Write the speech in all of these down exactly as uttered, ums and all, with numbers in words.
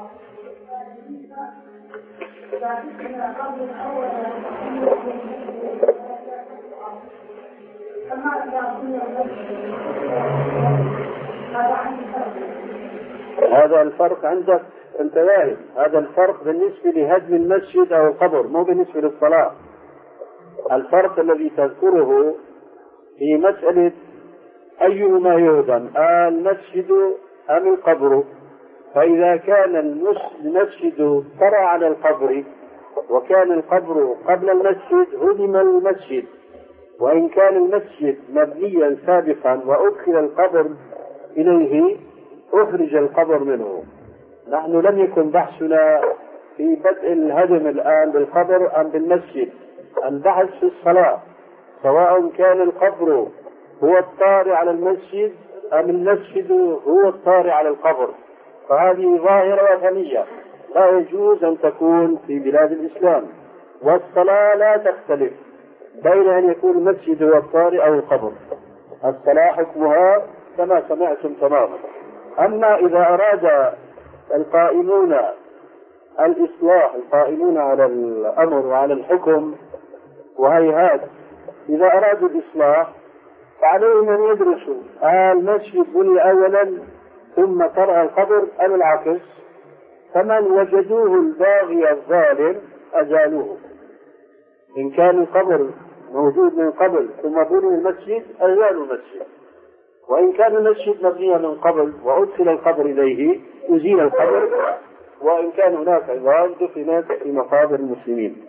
هذا الفرق عندك انت واهم. هذا الفرق بالنسبة لهدم المسجد او القبر، مو بالنسبة للصلاة. الفرق الذي تذكره في مسألة أيهما يهدم، المسجد أم القبر. فإذا كان المسجد طرأ على القبر وكان القبر قبل المسجد هدم المسجد، وإن كان المسجد مبنيا سابقا وأدخل القبر إليه أخرج القبر منه. نحن لم يكن بحثنا في بدء الهدم الآن بالقبر أم بالمسجد، البحث في الصلاة، سواء كان القبر هو الطارئ على المسجد أم المسجد هو الطارئ على القبر. فهذه ظاهرة وثنية لا يجوز أن تكون في بلاد الإسلام، والصلاة لا تختلف بين أن يكون المسجد هو الطارئ أو القبر. الصلاة حكمها كما سمعتم تماما. أما إذا أراد القائمون الإصلاح، القائمون على الأمر وعلى الحكم وهيهات، إذا أرادوا الإصلاح فعليهم أن يدرسوا المسجد بني أولا ثم طرأ القبر أم العكس، فمن وجدوه الباغي الظالم أزالوه. إن كان القبر موجود من قبل ثم بني المسجد أزالوا المسجد، وإن كان المسجد مبني من قبل وأدخل القبر إليه أزيل القبر، وإن كان هناك عظام دفنت في مقابر المسلمين.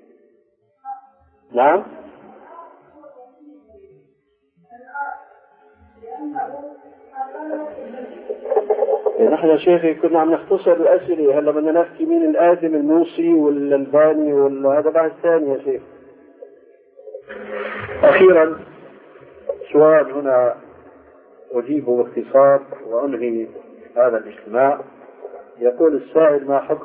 نعم. نحن يا شيخي كنا عم نختصر الأسئلة، هلا بدنا نحكي مين الآدم الموصي ولا الباني ولا هذا بعد ثاني يا شيخ. أخيرا سؤال هنا أجيبه باختصار وأنهي هذا الاجتماع. يقول السائل: ما حكم